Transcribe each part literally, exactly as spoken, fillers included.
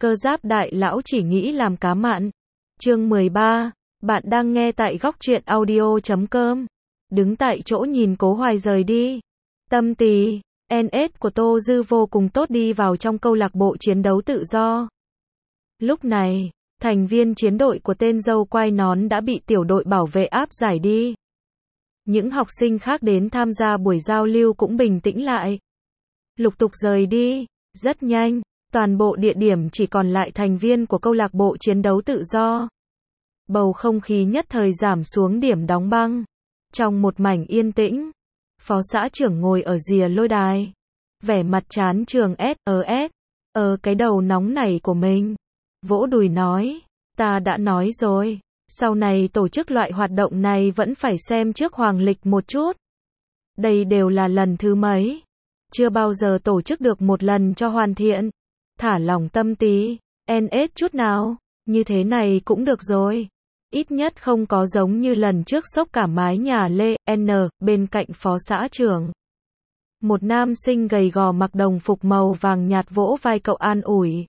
Cơ giáp đại lão chỉ nghĩ làm cá mặn. Chương mười ba, bạn đang nghe tại góc truyện audio chấm com. Đứng tại chỗ nhìn Cố Hoài rời đi. Tâm tì, en ét của Tô Dư vô cùng tốt đi vào trong câu lạc bộ chiến đấu tự do. Lúc này, thành viên chiến đội của tên dâu quai nón đã bị tiểu đội bảo vệ áp giải đi. Những học sinh khác đến tham gia buổi giao lưu cũng bình tĩnh lại. Lục tục rời đi, rất nhanh, toàn bộ địa điểm chỉ còn lại thành viên của câu lạc bộ chiến đấu tự do. Bầu không khí nhất thời giảm xuống điểm đóng băng. Trong một mảnh yên tĩnh, phó xã trưởng ngồi ở rìa lôi đài. Vẻ mặt chán trường ét ơ ét, ờ cái đầu nóng này của mình. Vỗ đùi nói, ta đã nói rồi, sau này tổ chức loại hoạt động này vẫn phải xem trước hoàng lịch một chút. Đây đều là lần thứ mấy. Chưa bao giờ tổ chức được một lần cho hoàn thiện. Thả lỏng tâm tí, en ét chút nào, như thế này cũng được rồi. Ít nhất không có giống như lần trước xốc cả mái nhà Lê, N, bên cạnh phó xã trưởng. Một nam sinh gầy gò mặc đồng phục màu vàng nhạt vỗ vai cậu an ủi.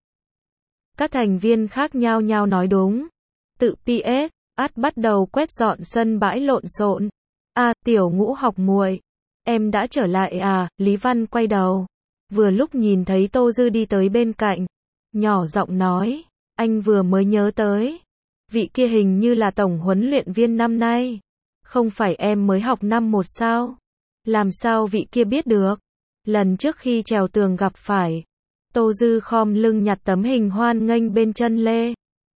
Các thành viên khác nhao nhao nói đúng. Tự pê ét, át bắt đầu quét dọn sân bãi lộn xộn. À, tiểu ngũ học muội, em đã trở lại à, Lý Văn quay đầu. Vừa lúc nhìn thấy Tô Dư đi tới bên cạnh. Nhỏ giọng nói, anh vừa mới nhớ tới. Vị kia hình như là tổng huấn luyện viên năm nay. Không phải em mới học năm một sao? Làm sao vị kia biết được? Lần trước khi trèo tường gặp phải. Tô Dư khom lưng nhặt tấm hình hoan nghênh bên chân Lê.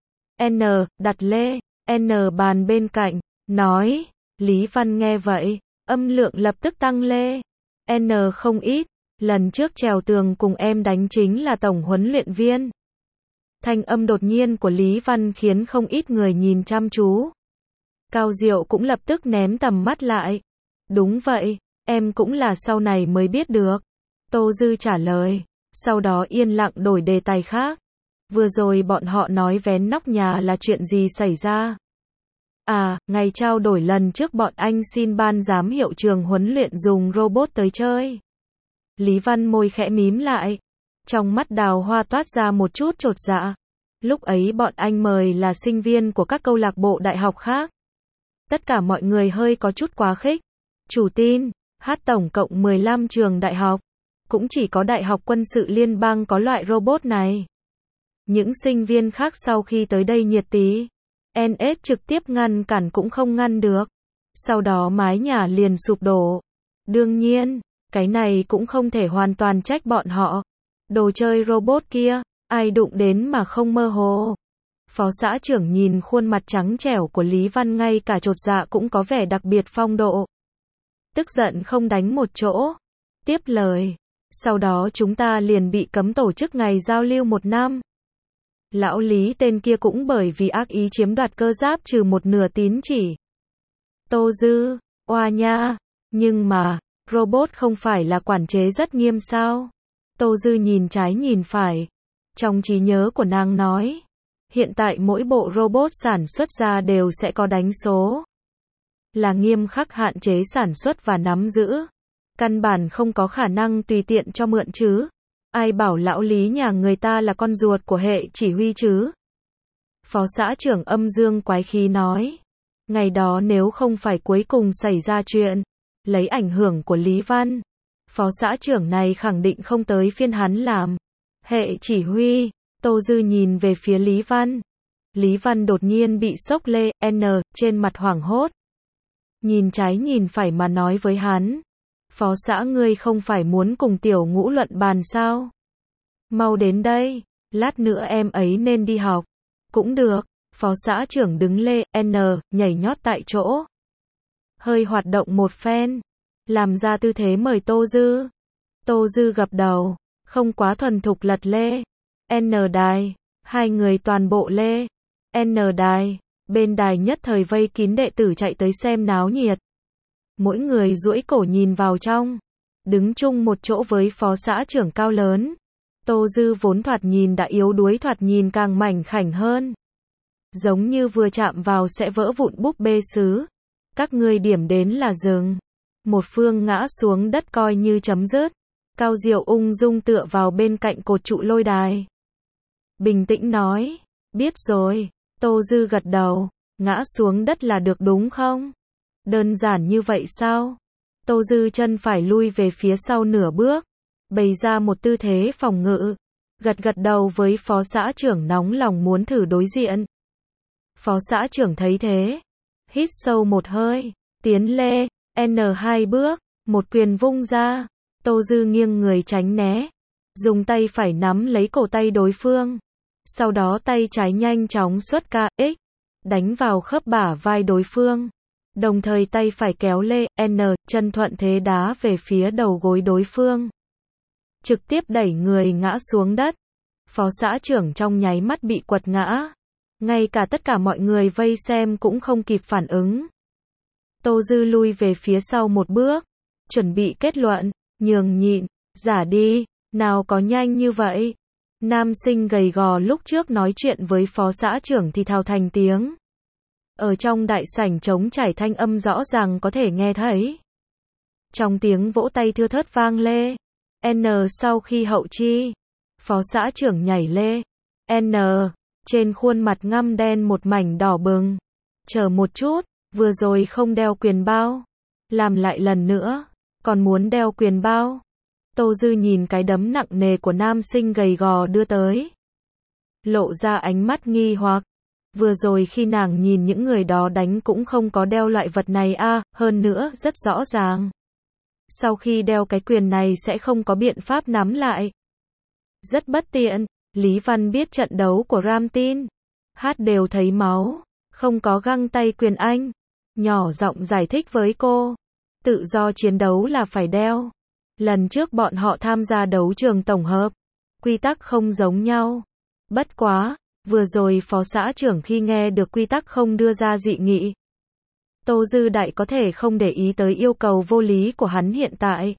N, đặt Lê, N bàn bên cạnh, nói. Lý Văn nghe vậy, âm lượng lập tức tăng Lê. N không ít, lần trước trèo tường cùng em đánh chính là tổng huấn luyện viên. Thanh âm đột nhiên của Lý Văn khiến không ít người nhìn chăm chú. Cao Diệu cũng lập tức ném tầm mắt lại. Đúng vậy, em cũng là sau này mới biết được. Tô Dư trả lời, sau đó yên lặng đổi đề tài khác. Vừa rồi bọn họ nói vén nóc nhà là chuyện gì xảy ra? À, ngày trao đổi lần trước bọn anh xin ban giám hiệu trường huấn luyện dùng robot tới chơi. Lý Văn môi khẽ mím lại. Trong mắt Đào Hoa toát ra một chút chột dạ. Lúc ấy bọn anh mời là sinh viên của các câu lạc bộ đại học khác. Tất cả mọi người hơi có chút quá khích. Chủ tin, hát tổng cộng mười lăm trường đại học. Cũng chỉ có Đại học Quân sự Liên bang có loại robot này. Những sinh viên khác sau khi tới đây nhiệt tí. en ét trực tiếp ngăn cản cũng không ngăn được. Sau đó mái nhà liền sụp đổ. Đương nhiên, cái này cũng không thể hoàn toàn trách bọn họ. Đồ chơi robot kia, ai đụng đến mà không mơ hồ. Phó xã trưởng nhìn khuôn mặt trắng trẻo của Lý Văn ngay cả chột dạ cũng có vẻ đặc biệt phong độ. Tức giận không đánh một chỗ. Tiếp lời. Sau đó chúng ta liền bị cấm tổ chức ngày giao lưu một năm. Lão Lý tên kia cũng bởi vì ác ý chiếm đoạt cơ giáp trừ một nửa tín chỉ. Tô Dư, oa nha, nhưng mà, robot không phải là quản chế rất nghiêm sao? Tô Dư nhìn trái nhìn phải. Trong trí nhớ của nàng nói, hiện tại mỗi bộ robot sản xuất ra đều sẽ có đánh số. Là nghiêm khắc hạn chế sản xuất và nắm giữ. Căn bản không có khả năng tùy tiện cho mượn chứ. Ai bảo lão Lý nhà người ta là con ruột của hệ chỉ huy chứ? Phó xã trưởng âm dương quái khí nói. Ngày đó nếu không phải cuối cùng xảy ra chuyện, lấy ảnh hưởng của Lý Văn, phó xã trưởng này khẳng định không tới phiên hắn làm hệ chỉ huy. Tô Dư nhìn về phía Lý Văn. Lý Văn đột nhiên bị sốc Lê, N, trên mặt hoảng hốt. Nhìn trái nhìn phải mà nói với hắn. Phó xã ngươi không phải muốn cùng tiểu ngũ luận bàn sao? Mau đến đây, lát nữa em ấy nên đi học. Cũng được, phó xã trưởng đứng Lê, N, nhảy nhót tại chỗ. Hơi hoạt động một phen. Làm ra tư thế mời Tô Dư. Tô Dư gập đầu, không quá thuần thục lật Lê. N đài, hai người toàn bộ Lê. N đài, bên đài nhất thời vây kín đệ tử chạy tới xem náo nhiệt. Mỗi người duỗi cổ nhìn vào trong. Đứng chung một chỗ với phó xã trưởng cao lớn. Tô Dư vốn thoạt nhìn đã yếu đuối thoạt nhìn càng mảnh khảnh hơn. Giống như vừa chạm vào sẽ vỡ vụn búp bê sứ. Các ngươi điểm đến là dừng. Một phương ngã xuống đất coi như chấm dứt. Cao Diệu ung dung tựa vào bên cạnh cột trụ lôi đài. bình tĩnh nói. Biết rồi. Tô Dư gật đầu. Ngã xuống đất là được đúng không? Đơn giản như vậy sao? Tô Dư chân phải lui về phía sau nửa bước, bày ra một tư thế phòng ngự, gật gật đầu với phó xã trưởng nóng lòng muốn thử đối diện. Phó xã trưởng thấy thế, hít sâu một hơi, tiến lê, N hai bước, một quyền vung ra, Tô Dư nghiêng người tránh né, dùng tay phải nắm lấy cổ tay đối phương, sau đó tay trái nhanh chóng xuất ca x, đánh vào khớp bả vai đối phương. Đồng thời tay phải kéo lê, N, chân thuận thế đá về phía đầu gối đối phương. Trực tiếp đẩy người ngã xuống đất. Phó xã trưởng trong nháy mắt bị quật ngã. Ngay cả tất cả mọi người vây xem cũng không kịp phản ứng. Tô Dư lui về phía sau một bước. Chuẩn bị kết luận, nhường nhịn, giả đi, nào có nhanh như vậy. Nam sinh gầy gò lúc trước nói chuyện với phó xã trưởng thì thào thành tiếng. Ở trong đại sảnh trống trải thanh âm rõ ràng có thể nghe thấy. Trong tiếng vỗ tay thưa thớt vang lê. N sau khi hậu chi. Phó xã trưởng nhảy lê. N. Trên khuôn mặt ngăm đen một mảnh đỏ bừng. Chờ một chút, vừa rồi không đeo quyền bao. Làm lại lần nữa. Còn muốn đeo quyền bao. Tô Dư nhìn cái đấm nặng nề của nam sinh gầy gò đưa tới. Lộ ra ánh mắt nghi hoặc. Vừa rồi khi nàng nhìn những người đó đánh cũng không có đeo loại vật này a, à, hơn nữa rất rõ ràng. Sau khi đeo cái quyền này sẽ không có biện pháp nắm lại. Rất bất tiện, Lý Văn biết trận đấu của Ramtin. Hát đều thấy máu, không có găng tay quyền anh. Nhỏ giọng giải thích với cô. Tự do chiến đấu là phải đeo. Lần trước bọn họ tham gia đấu trường tổng hợp. Quy tắc không giống nhau. Bất quá. Vừa rồi phó xã trưởng khi nghe được quy tắc không đưa ra dị nghị. Tô Dư Đại có thể không để ý tới yêu cầu vô lý của hắn hiện tại.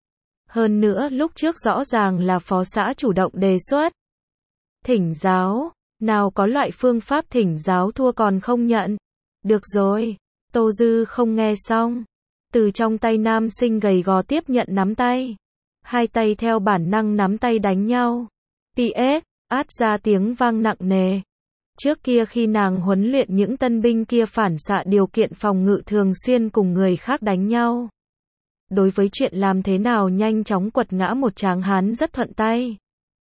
Hơn nữa lúc trước rõ ràng là phó xã chủ động đề xuất. Thỉnh giáo, nào có loại phương pháp thỉnh giáo thua còn không nhận. Được rồi, Tô Dư không nghe xong. Từ trong tay nam sinh gầy gò tiếp nhận nắm tay. Hai tay theo bản năng nắm tay đánh nhau. pê ét. Át ra tiếng vang nặng nề. Trước kia khi nàng huấn luyện những tân binh kia phản xạ điều kiện phòng ngự thường xuyên cùng người khác đánh nhau. Đối với chuyện làm thế nào nhanh chóng quật ngã một tráng hán rất thuận tay.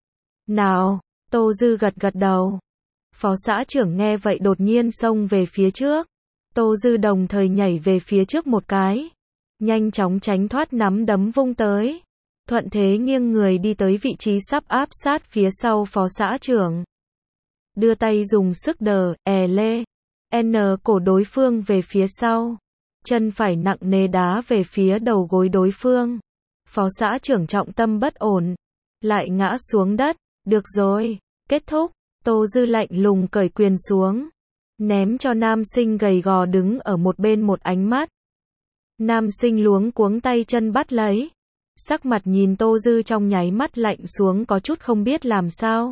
Nào, Tô Dư gật gật đầu. Phó xã trưởng nghe vậy đột nhiên xông về phía trước. Tô Dư đồng thời nhảy về phía trước một cái. Nhanh chóng tránh thoát nắm đấm vung tới. Thuận thế nghiêng người đi tới vị trí sắp áp sát phía sau phó xã trưởng. Đưa tay dùng sức đờ, è lê. N cổ đối phương về phía sau. Chân phải nặng nề đá về phía đầu gối đối phương. Phó xã trưởng trọng tâm bất ổn. Lại ngã xuống đất. Được rồi, kết thúc. Tô Dư lạnh lùng cởi quyền xuống. Ném cho nam sinh gầy gò đứng ở một bên một ánh mắt. Nam sinh luống cuống tay chân bắt lấy. Sắc mặt nhìn Tô Dư trong nháy mắt lạnh xuống có chút không biết làm sao.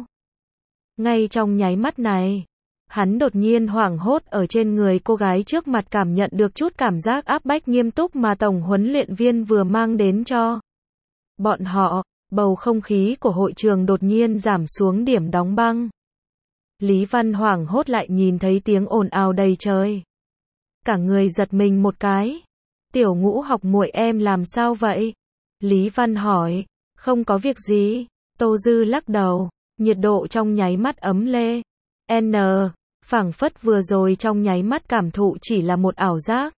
Ngay trong nháy mắt này, hắn đột nhiên hoảng hốt ở trên người cô gái trước mặt cảm nhận được chút cảm giác áp bách nghiêm túc mà tổng huấn luyện viên vừa mang đến cho bọn họ. Bầu không khí của hội trường đột nhiên giảm xuống điểm đóng băng. Lý Văn hoảng hốt lại nhìn thấy tiếng ồn ào đầy trời. Cả người giật mình một cái. Tiểu Ngũ học muội em làm sao vậy? Lý Văn hỏi. Không có việc gì. Tô Dư lắc đầu. Nhiệt độ trong nháy mắt ấm lê. N. Phảng phất vừa rồi trong nháy mắt cảm thụ chỉ là một ảo giác.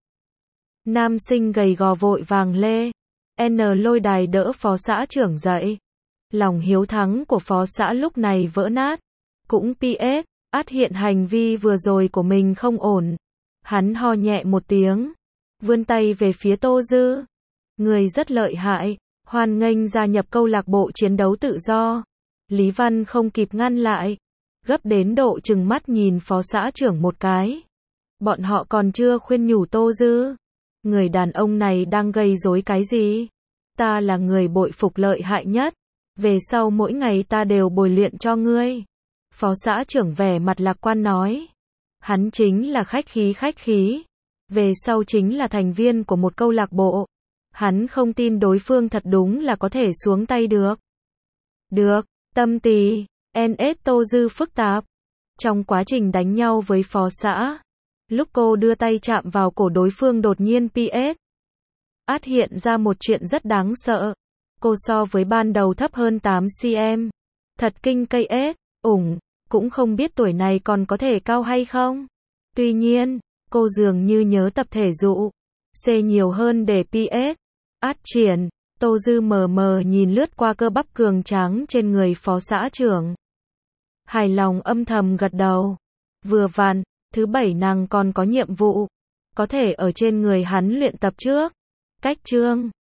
Nam sinh gầy gò vội vàng lê. N lôi đài đỡ phó xã trưởng dậy. Lòng hiếu thắng của phó xã lúc này vỡ nát. Cũng pê ét, át hiện hành vi vừa rồi của mình không ổn. Hắn ho nhẹ một tiếng. Vươn tay về phía Tô Dư. Người rất lợi hại. Hoan nghênh gia nhập câu lạc bộ chiến đấu tự do. Lý Văn không kịp ngăn lại. Gấp đến độ chừng mắt nhìn phó xã trưởng một cái. Bọn họ còn chưa khuyên nhủ Tô Dư. Người đàn ông này đang gây rối cái gì? Ta là người bội phục lợi hại nhất. Về sau mỗi ngày ta đều bồi luyện cho ngươi. Phó xã trưởng vẻ mặt lạc quan nói. Hắn chính là khách khí khách khí. Về sau chính là thành viên của một câu lạc bộ. Hắn không tin đối phương thật đúng là có thể xuống tay được. Được, Tâm Tì, en ét Tô Dư phức tạp. Trong quá trình đánh nhau với phó xã, lúc cô đưa tay chạm vào cổ đối phương đột nhiên pê ét át hiện ra một chuyện rất đáng sợ. Cô so với ban đầu thấp hơn tám xăng-ti-mét. Thật kinh cây ét, ủng, cũng không biết tuổi này còn có thể cao hay không. Tuy nhiên, cô dường như nhớ tập thể dục C nhiều hơn để pê ét át triển. Tô Dư mờ mờ nhìn lướt qua cơ bắp cường tráng trên người phó xã trưởng. Hài lòng âm thầm gật đầu. Vừa vặn, thứ bảy nàng còn có nhiệm vụ. Có thể ở trên người hắn luyện tập trước. Cách chương